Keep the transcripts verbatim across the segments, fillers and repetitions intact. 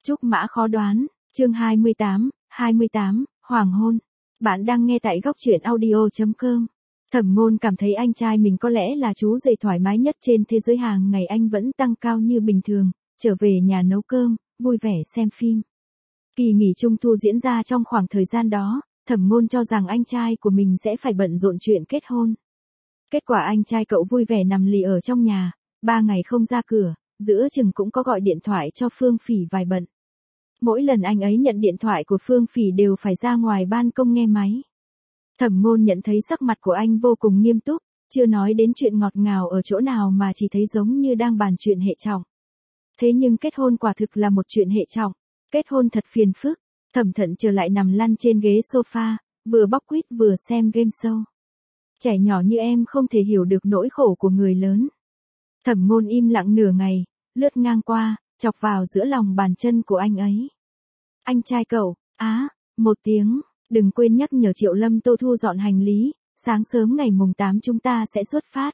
Trúc mã khó đoán, chương hai mươi tám, hai mươi tám, hoàng hôn. Bạn đang nghe tại góc truyện audio chấm com. Thẩm Ngôn cảm thấy anh trai mình có lẽ là chú rể thoải mái nhất trên thế giới, hàng ngày anh vẫn tăng cao như bình thường, trở về nhà nấu cơm, vui vẻ xem phim. Kỳ nghỉ Trung thu diễn ra trong khoảng thời gian đó, Thẩm Ngôn cho rằng anh trai của mình sẽ phải bận rộn chuyện kết hôn. Kết quả anh trai cậu vui vẻ nằm lì ở trong nhà, ba ngày không ra cửa, giữa chừng cũng có gọi điện thoại cho Phương Phỉ vài bận. Mỗi lần anh ấy nhận điện thoại của Phương Phỉ đều phải ra ngoài ban công nghe máy. Thẩm Ngôn nhận thấy sắc mặt của anh vô cùng nghiêm túc, chưa nói đến chuyện ngọt ngào ở chỗ nào mà chỉ thấy giống như đang bàn chuyện hệ trọng. Thế nhưng kết hôn quả thực là một chuyện hệ trọng, kết hôn thật phiền phức. Thẩm Thận trở lại nằm lăn trên ghế sofa, vừa bóc quýt vừa xem game show. Trẻ nhỏ như em không thể hiểu được nỗi khổ của người lớn. Thẩm Ngôn im lặng nửa ngày, lướt ngang qua, chọc vào giữa lòng bàn chân của anh ấy. Anh trai cậu, á, một tiếng, đừng quên nhắc nhở Triệu Lâm Tô thu dọn hành lý, sáng sớm ngày mùng tám chúng ta sẽ xuất phát.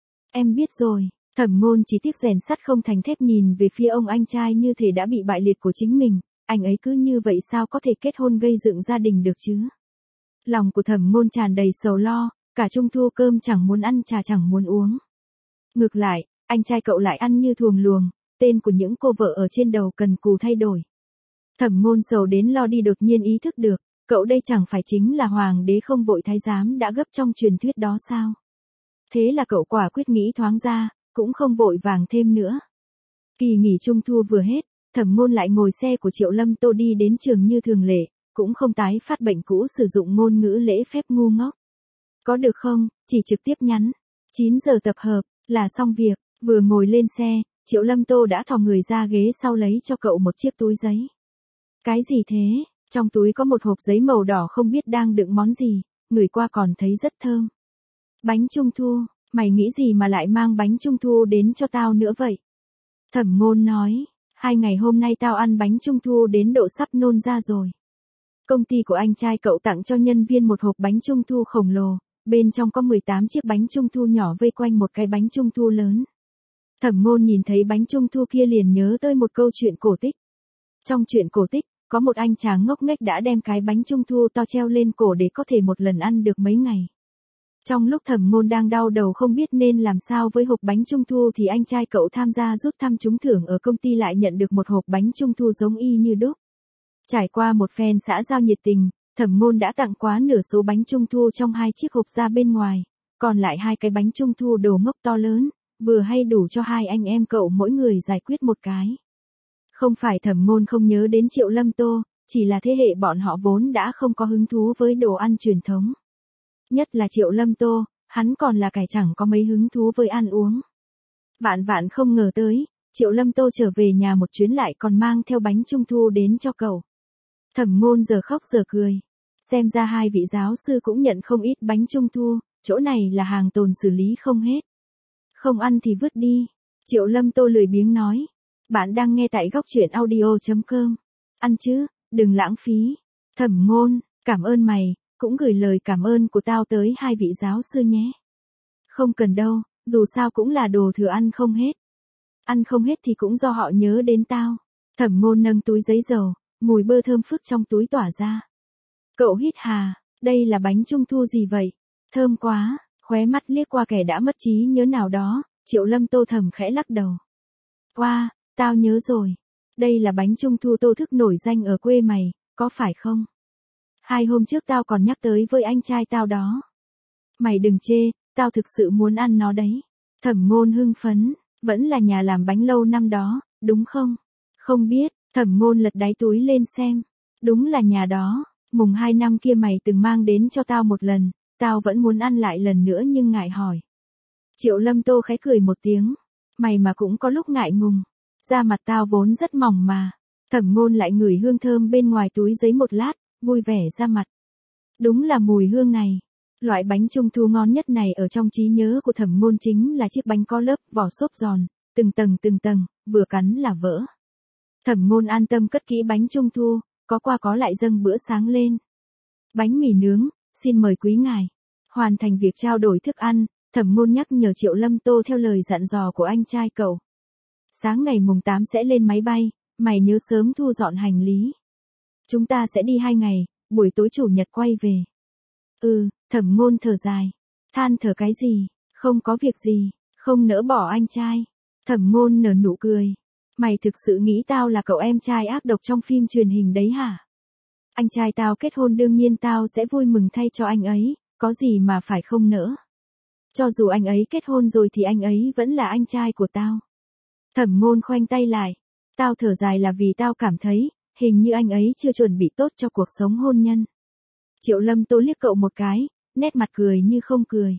Em biết rồi. Thẩm Ngôn chỉ tiếc rèn sắt không thành thép nhìn về phía ông anh trai như thể đã bị bại liệt của chính mình, anh ấy cứ như vậy sao có thể kết hôn gây dựng gia đình được chứ? Lòng của Thẩm Ngôn tràn đầy sầu lo, cả trung thu cơm chẳng muốn ăn trà chẳng muốn uống. Ngược lại, anh trai cậu lại ăn như thuồng luồng, tên của những cô vợ ở trên đầu cần cù thay đổi. Thẩm Ngôn sầu đến lo đi đột nhiên ý thức được, cậu đây chẳng phải chính là hoàng đế không vội thái giám đã gấp trong truyền thuyết đó sao? Thế là cậu quả quyết nghĩ thoáng ra, cũng không vội vàng thêm nữa. Kỳ nghỉ Trung thu vừa hết, Thẩm Ngôn lại ngồi xe của Triệu Lâm Tô đi đến trường như thường lệ, cũng không tái phát bệnh cũ sử dụng ngôn ngữ lễ phép ngu ngốc. Có được không, chỉ trực tiếp nhắn. chín giờ tập hợp, là xong việc, vừa ngồi lên xe, Triệu Lâm Tô đã thò người ra ghế sau lấy cho cậu một chiếc túi giấy. Cái gì thế? Trong túi có một hộp giấy màu đỏ không biết đang đựng món gì, ngửi qua còn thấy rất thơm. Bánh trung thu, mày nghĩ gì mà lại mang bánh trung thu đến cho tao nữa vậy? Thẩm Ngôn nói, hai ngày hôm nay tao ăn bánh trung thu đến độ sắp nôn ra rồi. Công ty của anh trai cậu tặng cho nhân viên một hộp bánh trung thu khổng lồ, bên trong có mười tám chiếc bánh trung thu nhỏ vây quanh một cái bánh trung thu lớn. Thẩm Ngôn nhìn thấy bánh trung thu kia liền nhớ tới một câu chuyện cổ tích. Trong chuyện cổ tích, có một anh chàng ngốc nghếch đã đem cái bánh trung thu to treo lên cổ để có thể một lần ăn được mấy ngày. Trong lúc Thẩm Ngôn đang đau đầu không biết nên làm sao với hộp bánh trung thu thì anh trai cậu tham gia rút thăm trúng thưởng ở công ty lại nhận được một hộp bánh trung thu giống y như đúc. Trải qua một phen xã giao nhiệt tình, Thẩm Ngôn đã tặng quá nửa số bánh trung thu trong hai chiếc hộp ra bên ngoài, còn lại hai cái bánh trung thu đồ ngốc to lớn, vừa hay đủ cho hai anh em cậu mỗi người giải quyết một cái. Không phải Thẩm Ngôn không nhớ đến Triệu Lâm Tô, chỉ là thế hệ bọn họ vốn đã không có hứng thú với đồ ăn truyền thống. Nhất là Triệu Lâm Tô, hắn còn là kẻ chẳng có mấy hứng thú với ăn uống. Vạn vạn không ngờ tới, Triệu Lâm Tô trở về nhà một chuyến lại còn mang theo bánh trung thu đến cho cậu. Thẩm Ngôn giờ khóc giờ cười. Xem ra hai vị giáo sư cũng nhận không ít bánh trung thu, chỗ này là hàng tồn xử lý không hết. Không ăn thì vứt đi. Triệu Lâm Tô lười biếng nói. Bạn đang nghe tại góc truyện audio chấm com. Ăn chứ, đừng lãng phí. Thẩm Ngôn, cảm ơn mày, cũng gửi lời cảm ơn của tao tới hai vị giáo sư nhé. Không cần đâu, dù sao cũng là đồ thừa ăn không hết. Ăn không hết thì cũng do họ nhớ đến tao. Thẩm Ngôn nâng túi giấy dầu, mùi bơ thơm phức trong túi tỏa ra. Cậu hít hà, đây là bánh trung thu gì vậy? Thơm quá, khóe mắt liếc qua kẻ đã mất trí nhớ nào đó, Triệu Lâm Tô thầm khẽ lắc đầu. Wow, tao nhớ rồi. Đây là bánh trung thu Tô Thức nổi danh ở quê mày, có phải không? Hai hôm trước tao còn nhắc tới với anh trai tao đó. Mày đừng chê, tao thực sự muốn ăn nó đấy. Thẩm Ngôn hưng phấn, vẫn là nhà làm bánh lâu năm đó, đúng không? Không biết, Thẩm Ngôn lật đáy túi lên xem. Đúng là nhà đó, mùng hai năm kia mày từng mang đến cho tao một lần, tao vẫn muốn ăn lại lần nữa nhưng ngại hỏi. Triệu Lâm Tô khẽ cười một tiếng. Mày mà cũng có lúc ngại ngùng. Da mặt tao vốn rất mỏng mà. Thẩm Ngôn lại ngửi hương thơm bên ngoài túi giấy một lát, vui vẻ ra mặt. Đúng là mùi hương này. Loại bánh trung thu ngon nhất này ở trong trí nhớ của Thẩm Ngôn chính là chiếc bánh có lớp vỏ xốp giòn, từng tầng từng tầng, vừa cắn là vỡ. Thẩm Ngôn an tâm cất kỹ bánh trung thu, có qua có lại dâng bữa sáng lên. Bánh mì nướng, xin mời quý ngài. Hoàn thành việc trao đổi thức ăn, Thẩm Ngôn nhắc nhở Triệu Lâm Tô theo lời dặn dò của anh trai cậu. Sáng ngày mùng tám sẽ lên máy bay, mày nhớ sớm thu dọn hành lý. Chúng ta sẽ đi hai ngày, buổi tối chủ nhật quay về. Ừ, Thẩm Ngôn thở dài. Than thở cái gì, không có việc gì, không nỡ bỏ anh trai. Thẩm Ngôn nở nụ cười. Mày thực sự nghĩ tao là cậu em trai ác độc trong phim truyền hình đấy hả? Anh trai tao kết hôn đương nhiên tao sẽ vui mừng thay cho anh ấy, có gì mà phải không nỡ. Cho dù anh ấy kết hôn rồi thì anh ấy vẫn là anh trai của tao. Thẩm Ngôn khoanh tay lại. Tao thở dài là vì tao cảm thấy, hình như anh ấy chưa chuẩn bị tốt cho cuộc sống hôn nhân. Triệu Lâm Tô liếc cậu một cái, nét mặt cười như không cười.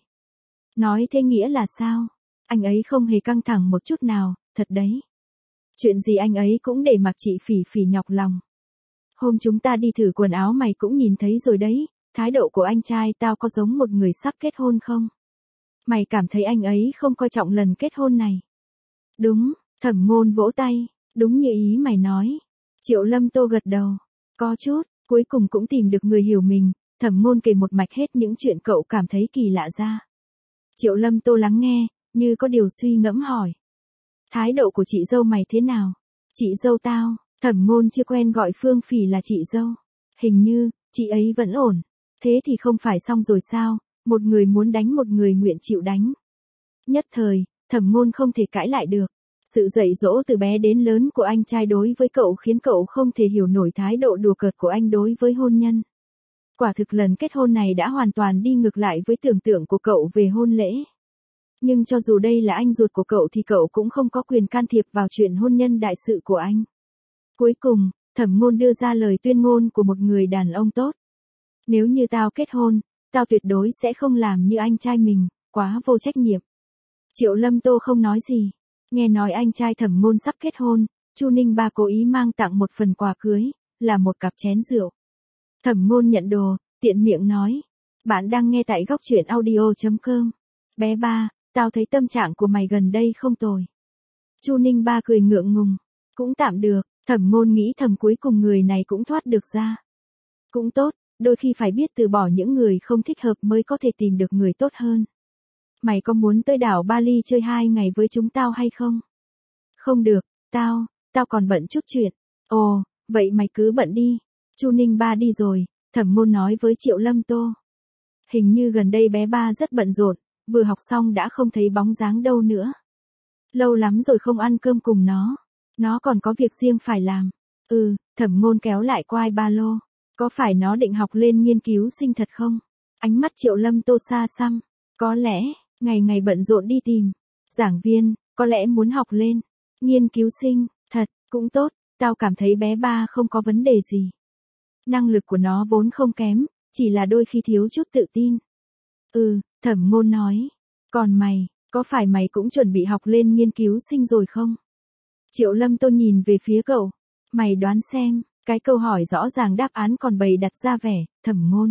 Nói thế nghĩa là sao? Anh ấy không hề căng thẳng một chút nào, thật đấy. Chuyện gì anh ấy cũng để mặc chị Phỉ Phỉ nhọc lòng. Hôm chúng ta đi thử quần áo mày cũng nhìn thấy rồi đấy, thái độ của anh trai tao có giống một người sắp kết hôn không? Mày cảm thấy anh ấy không coi trọng lần kết hôn này. Đúng, Thẩm Ngôn vỗ tay, đúng như ý mày nói. Triệu Lâm Tô gật đầu, có chút, cuối cùng cũng tìm được người hiểu mình. Thẩm Ngôn kể một mạch hết những chuyện cậu cảm thấy kỳ lạ ra. Triệu Lâm Tô lắng nghe, như có điều suy ngẫm hỏi. Thái độ của chị dâu mày thế nào? Chị dâu tao, Thẩm Ngôn chưa quen gọi Phương Phỉ là chị dâu. Hình như, chị ấy vẫn ổn. Thế thì không phải xong rồi sao, một người muốn đánh một người nguyện chịu đánh. Nhất thời, Thẩm Ngôn không thể cãi lại được. Sự dạy dỗ từ bé đến lớn của anh trai đối với cậu khiến cậu không thể hiểu nổi thái độ đùa cợt của anh đối với hôn nhân. Quả thực lần kết hôn này đã hoàn toàn đi ngược lại với tưởng tượng của cậu về hôn lễ. Nhưng cho dù đây là anh ruột của cậu thì cậu cũng không có quyền can thiệp vào chuyện hôn nhân đại sự của anh. Cuối cùng, Thẩm Ngôn đưa ra lời tuyên ngôn của một người đàn ông tốt. Nếu như tao kết hôn, tao tuyệt đối sẽ không làm như anh trai mình, quá vô trách nhiệm. Triệu Lâm Tô không nói gì. Nghe nói anh trai Thẩm Ngôn sắp kết hôn, Chu Ninh Ba cố ý mang tặng một phần quà cưới, là một cặp chén rượu. Thẩm Ngôn nhận đồ, tiện miệng nói. Bạn đang nghe tại góc truyện audio chấm com. Bé Ba, tao thấy tâm trạng của mày gần đây không tồi. Chu Ninh Ba cười ngượng ngùng. Cũng tạm được, Thẩm Ngôn nghĩ thầm cuối cùng người này cũng thoát được ra. Cũng tốt, đôi khi phải biết từ bỏ những người không thích hợp mới có thể tìm được người tốt hơn. Mày có muốn tới đảo Bali chơi hai ngày với chúng tao hay không? Không được, tao, tao còn bận chút chuyện. Ồ, vậy mày cứ bận đi. Chu Ninh Ba đi rồi, Thẩm Ngôn nói với Triệu Lâm Tô. Hình như gần đây bé Ba rất bận rộn, vừa học xong đã không thấy bóng dáng đâu nữa. Lâu lắm rồi không ăn cơm cùng nó. Nó còn có việc riêng phải làm. Ừ, Thẩm Ngôn kéo lại quai ba lô. Có phải nó định học lên nghiên cứu sinh thật không? Ánh mắt Triệu Lâm Tô xa xăm. Có lẽ, ngày ngày bận rộn đi tìm. Giảng viên, có lẽ muốn học lên. Nghiên cứu sinh, thật, cũng tốt. Tao cảm thấy bé Ba không có vấn đề gì. Năng lực của nó vốn không kém, chỉ là đôi khi thiếu chút tự tin. Ừ, Thẩm Ngôn nói. Còn mày, có phải mày cũng chuẩn bị học lên nghiên cứu sinh rồi không? Triệu Lâm Tô nhìn về phía cậu. Mày đoán xem, cái câu hỏi rõ ràng đáp án còn bày đặt ra vẻ, Thẩm Ngôn.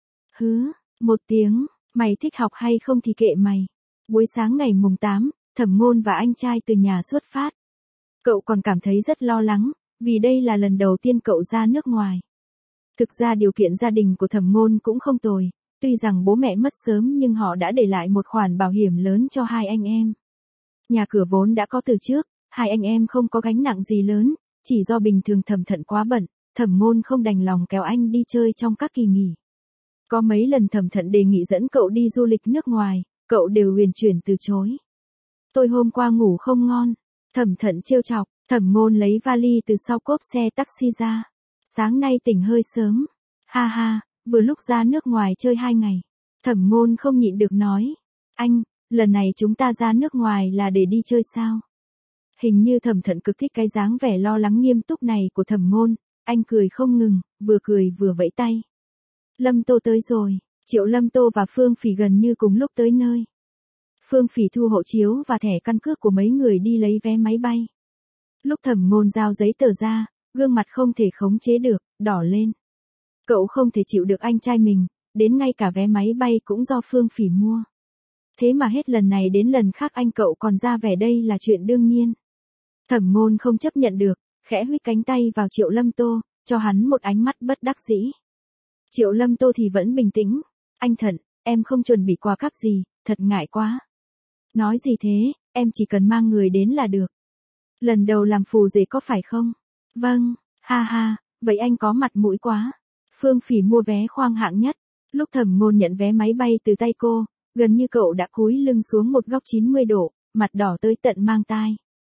Hứ, một tiếng, mày thích học hay không thì kệ mày. Buổi sáng ngày mùng tám, Thẩm Ngôn và anh trai từ nhà xuất phát. Cậu còn cảm thấy rất lo lắng, vì đây là lần đầu tiên cậu ra nước ngoài. Thực ra điều kiện gia đình của Thẩm Ngôn cũng không tồi, tuy rằng bố mẹ mất sớm nhưng họ đã để lại một khoản bảo hiểm lớn cho hai anh em. Nhà cửa vốn đã có từ trước, hai anh em không có gánh nặng gì lớn, chỉ do bình thường Thẩm Thận quá bận, Thẩm Ngôn không đành lòng kéo anh đi chơi trong các kỳ nghỉ. Có mấy lần Thẩm Thận đề nghị dẫn cậu đi du lịch nước ngoài, cậu đều huyền chuyển từ chối. Tôi hôm qua ngủ không ngon, Thẩm Thận trêu chọc, Thẩm Ngôn lấy vali từ sau cốp xe taxi ra. Sáng nay tỉnh hơi sớm. Ha ha, vừa lúc ra nước ngoài chơi hai ngày. Thẩm Ngôn không nhịn được nói. Anh, lần này chúng ta ra nước ngoài là để đi chơi sao? Hình như Thẩm Thận cực thích cái dáng vẻ lo lắng nghiêm túc này của Thẩm Ngôn. Anh cười không ngừng, vừa cười vừa vẫy tay. Lâm Tô tới rồi. Triệu Lâm Tô và Phương Phỉ gần như cùng lúc tới nơi. Phương Phỉ thu hộ chiếu và thẻ căn cước của mấy người đi lấy vé máy bay. Lúc Thẩm Ngôn giao giấy tờ ra, gương mặt không thể khống chế được, đỏ lên. Cậu không thể chịu được anh trai mình, đến ngay cả vé máy bay cũng do Phương Phỉ mua. Thế mà hết lần này đến lần khác anh cậu còn ra vẻ đây là chuyện đương nhiên. Thẩm Ngôn không chấp nhận được, khẽ huých cánh tay vào Triệu Lâm Tô, cho hắn một ánh mắt bất đắc dĩ. Triệu Lâm Tô thì vẫn bình tĩnh. Anh Thận, em không chuẩn bị quà cáp gì, thật ngại quá. Nói gì thế, em chỉ cần mang người đến là được. Lần đầu làm phù rể có phải không? Vâng, ha ha, vậy anh có mặt mũi quá. Phương Phỉ mua vé khoang hạng nhất. Lúc Thẩm Ngôn nhận vé máy bay từ tay cô, gần như cậu đã cúi lưng xuống một góc chín mươi độ, mặt đỏ tới tận mang tai.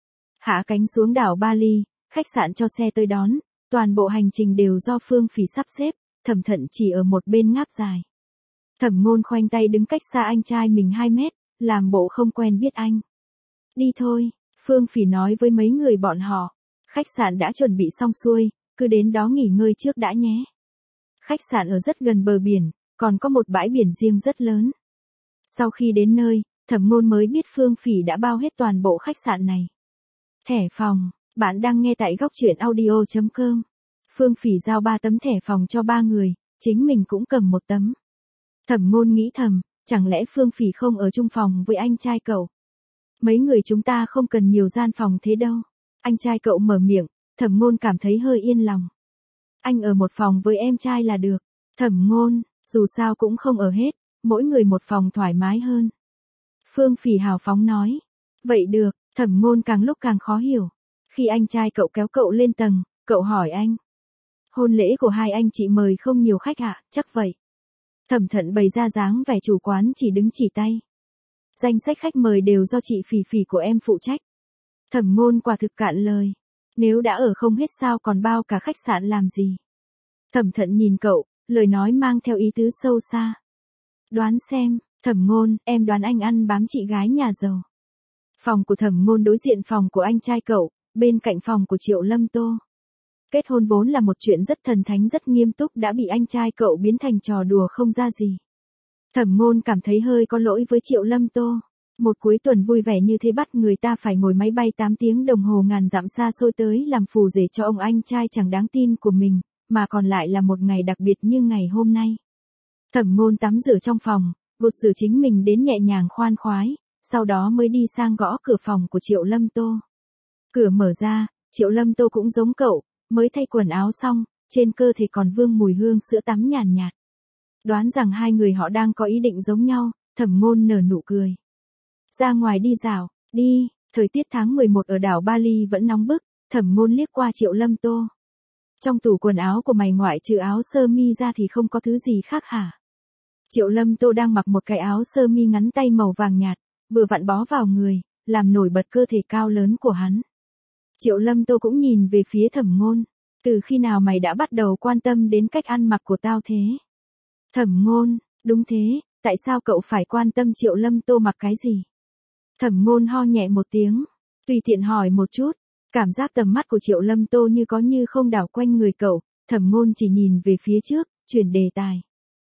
Hạ cánh xuống đảo Bali, khách sạn cho xe tới đón, toàn bộ hành trình đều do Phương Phỉ sắp xếp, Thẩm Thận chỉ ở một bên ngáp dài. Thẩm Ngôn khoanh tay đứng cách xa anh trai mình hai mét, làm bộ không quen biết anh. Đi thôi, Phương Phỉ nói với mấy người bọn họ. Khách sạn đã chuẩn bị xong xuôi, cứ đến đó nghỉ ngơi trước đã nhé. Khách sạn ở rất gần bờ biển, còn có một bãi biển riêng rất lớn. Sau khi đến nơi, Thẩm Ngôn mới biết Phương Phỉ đã bao hết toàn bộ khách sạn này. Thẻ phòng, bạn đang nghe tại góc truyện audio chấm com. Phương Phỉ giao ba tấm thẻ phòng cho ba người, chính mình cũng cầm một tấm. Thẩm Ngôn nghĩ thầm, chẳng lẽ Phương Phỉ không ở chung phòng với anh trai cậu? Mấy người chúng ta không cần nhiều gian phòng thế đâu. Anh trai cậu mở miệng, Thẩm Ngôn cảm thấy hơi yên lòng. Anh ở một phòng với em trai là được. Thẩm Ngôn, dù sao cũng không ở hết, mỗi người một phòng thoải mái hơn. Phương Phỉ hào phóng nói. Vậy được, Thẩm Ngôn càng lúc càng khó hiểu. Khi anh trai cậu kéo cậu lên tầng, cậu hỏi anh. Hôn lễ của hai anh chị mời không nhiều khách ạ, à? Chắc vậy. Thẩm Thận bày ra dáng vẻ chủ quán chỉ đứng chỉ tay. Danh sách khách mời đều do chị Phỉ Phỉ của em phụ trách. Thẩm Ngôn quả thực cạn lời. Nếu đã ở không hết sao còn bao cả khách sạn làm gì? Thẩm Thận nhìn cậu, lời nói mang theo ý tứ sâu xa. Đoán xem, Thẩm Ngôn, em đoán anh ăn bám chị gái nhà giàu. Phòng của Thẩm Ngôn đối diện phòng của anh trai cậu, bên cạnh phòng của Triệu Lâm Tô. Kết hôn vốn là một chuyện rất thần thánh rất nghiêm túc đã bị anh trai cậu biến thành trò đùa không ra gì. Thẩm Ngôn cảm thấy hơi có lỗi với Triệu Lâm Tô. Một cuối tuần vui vẻ như thế bắt người ta phải ngồi máy bay tám tiếng đồng hồ ngàn dặm xa xôi tới làm phù rể cho ông anh trai chẳng đáng tin của mình, mà còn lại là một ngày đặc biệt như ngày hôm nay. Thẩm Ngôn tắm rửa trong phòng, gột rửa chính mình đến nhẹ nhàng khoan khoái, sau đó mới đi sang gõ cửa phòng của Triệu Lâm Tô. Cửa mở ra, Triệu Lâm Tô cũng giống cậu, mới thay quần áo xong, trên cơ thể còn vương mùi hương sữa tắm nhàn nhạt. Đoán rằng hai người họ đang có ý định giống nhau, Thẩm Ngôn nở nụ cười. Ra ngoài đi dạo, đi, thời tiết tháng mười một ở đảo Bali vẫn nóng bức, Thẩm Ngôn liếc qua Triệu Lâm Tô. Trong tủ quần áo của mày ngoại trừ áo sơ mi ra thì không có thứ gì khác hả? Triệu Lâm Tô đang mặc một cái áo sơ mi ngắn tay màu vàng nhạt, vừa vặn bó vào người, làm nổi bật cơ thể cao lớn của hắn. Triệu Lâm Tô cũng nhìn về phía Thẩm Ngôn, từ khi nào mày đã bắt đầu quan tâm đến cách ăn mặc của tao thế? Thẩm Ngôn, đúng thế, tại sao cậu phải quan tâm Triệu Lâm Tô mặc cái gì? Thẩm Ngôn ho nhẹ một tiếng, tùy tiện hỏi một chút, cảm giác tầm mắt của Triệu Lâm Tô như có như không đảo quanh người cậu, Thẩm Ngôn chỉ nhìn về phía trước, chuyển đề tài.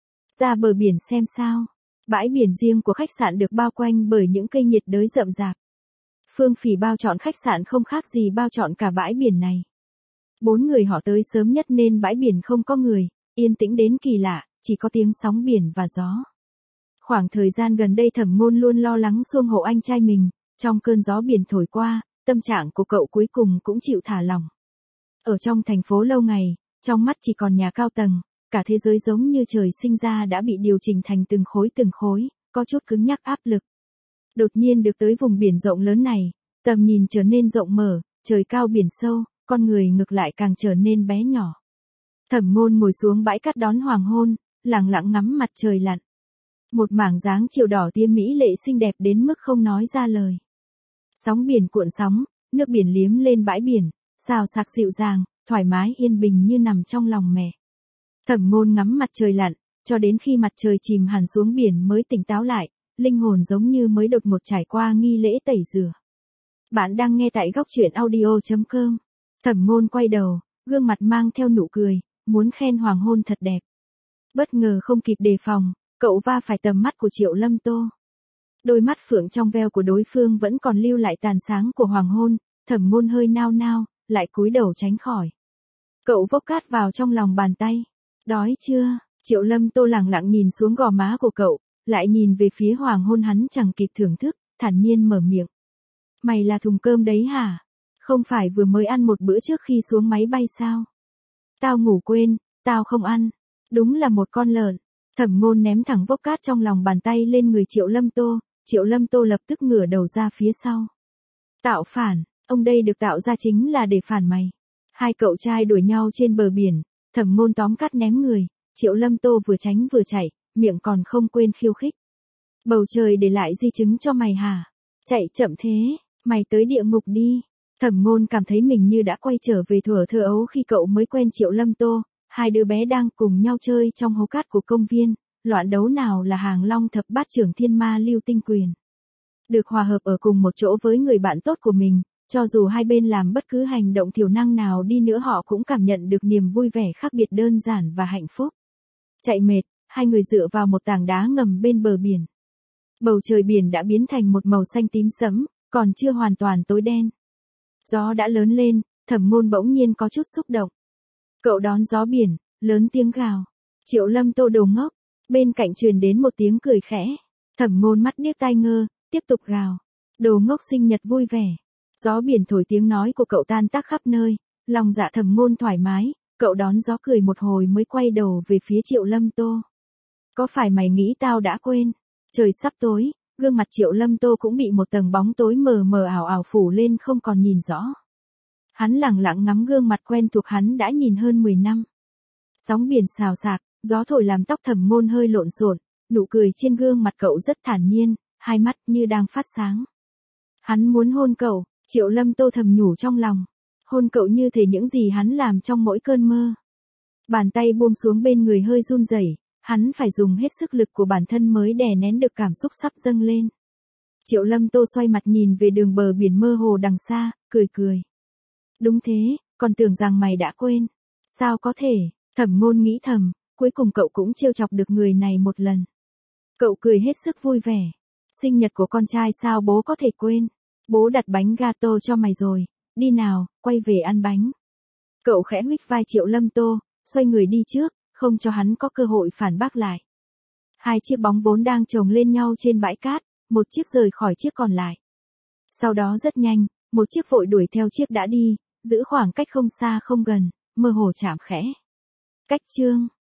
Ra bờ biển xem sao, bãi biển riêng của khách sạn được bao quanh bởi những cây nhiệt đới rậm rạp. Phương Phỉ bao chọn khách sạn không khác gì bao chọn cả bãi biển này. Bốn người họ tới sớm nhất nên bãi biển không có người, yên tĩnh đến kỳ lạ, chỉ có tiếng sóng biển và gió. Khoảng thời gian gần đây Thẩm Ngôn luôn lo lắng xuông hộ anh trai mình, trong cơn gió biển thổi qua, tâm trạng của cậu cuối cùng cũng chịu thả lỏng. Ở trong thành phố lâu ngày, trong mắt chỉ còn nhà cao tầng, cả thế giới giống như trời sinh ra đã bị điều chỉnh thành từng khối từng khối, có chút cứng nhắc áp lực. Đột nhiên được tới vùng biển rộng lớn này, tầm nhìn trở nên rộng mở, trời cao biển sâu, con người ngược lại càng trở nên bé nhỏ. Thẩm Ngôn ngồi xuống bãi cát đón hoàng hôn, lặng lặng ngắm mặt trời lặn. Một mảng dáng chiều đỏ tía mỹ lệ xinh đẹp đến mức không nói ra lời. Sóng biển cuộn sóng, nước biển liếm lên bãi biển, xào xạc dịu dàng, thoải mái yên bình như nằm trong lòng mẹ. Thẩm Ngôn ngắm mặt trời lặn, cho đến khi mặt trời chìm hẳn xuống biển mới tỉnh táo lại, linh hồn giống như mới đột ngột trải qua nghi lễ tẩy rửa. Bạn đang nghe tại góc truyện audio chấm com. Thẩm Ngôn quay đầu, gương mặt mang theo nụ cười, muốn khen hoàng hôn thật đẹp. Bất ngờ không kịp đề phòng, cậu va phải tầm mắt của Triệu Lâm Tô. Đôi mắt phượng trong veo của đối phương vẫn còn lưu lại tàn sáng của hoàng hôn, Thẩm Ngôn hơi nao nao, lại cúi đầu tránh khỏi. Cậu vốc cát vào trong lòng bàn tay. Đói chưa? Triệu Lâm Tô lẳng lặng nhìn xuống gò má của cậu, lại nhìn về phía hoàng hôn hắn chẳng kịp thưởng thức, thản nhiên mở miệng. Mày là thùng cơm đấy hả? Không phải vừa mới ăn một bữa trước khi xuống máy bay sao? Tao ngủ quên, tao không ăn. Đúng là một con lợn. Thẩm Ngôn ném thẳng vốc cát trong lòng bàn tay lên người Triệu Lâm Tô, Triệu Lâm Tô lập tức ngửa đầu ra phía sau. Tạo phản, ông đây được tạo ra chính là để phản mày. Hai cậu trai đuổi nhau trên bờ biển, Thẩm Ngôn tóm cắt ném người, Triệu Lâm Tô vừa tránh vừa chạy, miệng còn không quên khiêu khích. Bầu trời để lại di chứng cho mày hả? Chạy chậm thế, mày tới địa ngục đi. Thẩm Ngôn cảm thấy mình như đã quay trở về thuở thơ ấu khi cậu mới quen Triệu Lâm Tô, hai đứa bé đang cùng nhau chơi trong hố cát của công viên, loạn đấu nào là hàng long thập bát trưởng thiên ma lưu tinh quyền. Được hòa hợp ở cùng một chỗ với người bạn tốt của mình, cho dù hai bên làm bất cứ hành động thiểu năng nào đi nữa họ cũng cảm nhận được niềm vui vẻ khác biệt đơn giản và hạnh phúc. Chạy mệt, hai người dựa vào một tảng đá ngầm bên bờ biển. Bầu trời biển đã biến thành một màu xanh tím sẫm, còn chưa hoàn toàn tối đen. Gió đã lớn lên, Thẩm Ngôn bỗng nhiên có chút xúc động. Cậu đón gió biển, lớn tiếng gào. Triệu Lâm Tô đồ ngốc, bên cạnh truyền đến một tiếng cười khẽ. Thẩm Ngôn mắt điếc tai ngơ, tiếp tục gào. Đồ ngốc sinh nhật vui vẻ. Gió biển thổi tiếng nói của cậu tan tác khắp nơi, lòng dạ Thẩm Ngôn thoải mái, cậu đón gió cười một hồi mới quay đầu về phía Triệu Lâm Tô. Có phải mày nghĩ tao đã quên? Trời sắp tối, gương mặt Triệu Lâm Tô cũng bị một tầng bóng tối mờ mờ ảo ảo phủ lên không còn nhìn rõ. Hắn lẳng lặng ngắm gương mặt quen thuộc hắn đã nhìn hơn mười năm. Sóng biển xào xạc, gió thổi làm tóc Thẩm Ngôn hơi lộn xộn, nụ cười trên gương mặt cậu rất thản nhiên, hai mắt như đang phát sáng. Hắn muốn hôn cậu, Triệu Lâm Tô thầm nhủ trong lòng. Hôn cậu như thể những gì hắn làm trong mỗi cơn mơ. Bàn tay buông xuống bên người hơi run rẩy, hắn phải dùng hết sức lực của bản thân mới đè nén được cảm xúc sắp dâng lên. Triệu Lâm Tô xoay mặt nhìn về đường bờ biển mơ hồ đằng xa, cười cười. Đúng thế, còn tưởng rằng mày đã quên. Sao có thể, Thẩm Ngôn nghĩ thầm, cuối cùng cậu cũng trêu chọc được người này một lần. Cậu cười hết sức vui vẻ. Sinh nhật của con trai sao bố có thể quên. Bố đặt bánh gato cho mày rồi, đi nào, quay về ăn bánh. Cậu khẽ huých vai Triệu Lâm Tô, xoay người đi trước, không cho hắn có cơ hội phản bác lại. Hai chiếc bóng vốn đang chồng lên nhau trên bãi cát, một chiếc rời khỏi chiếc còn lại. Sau đó rất nhanh, một chiếc vội đuổi theo chiếc đã đi, giữ khoảng cách không xa không gần, mơ hồ chạm khẽ. Cách chương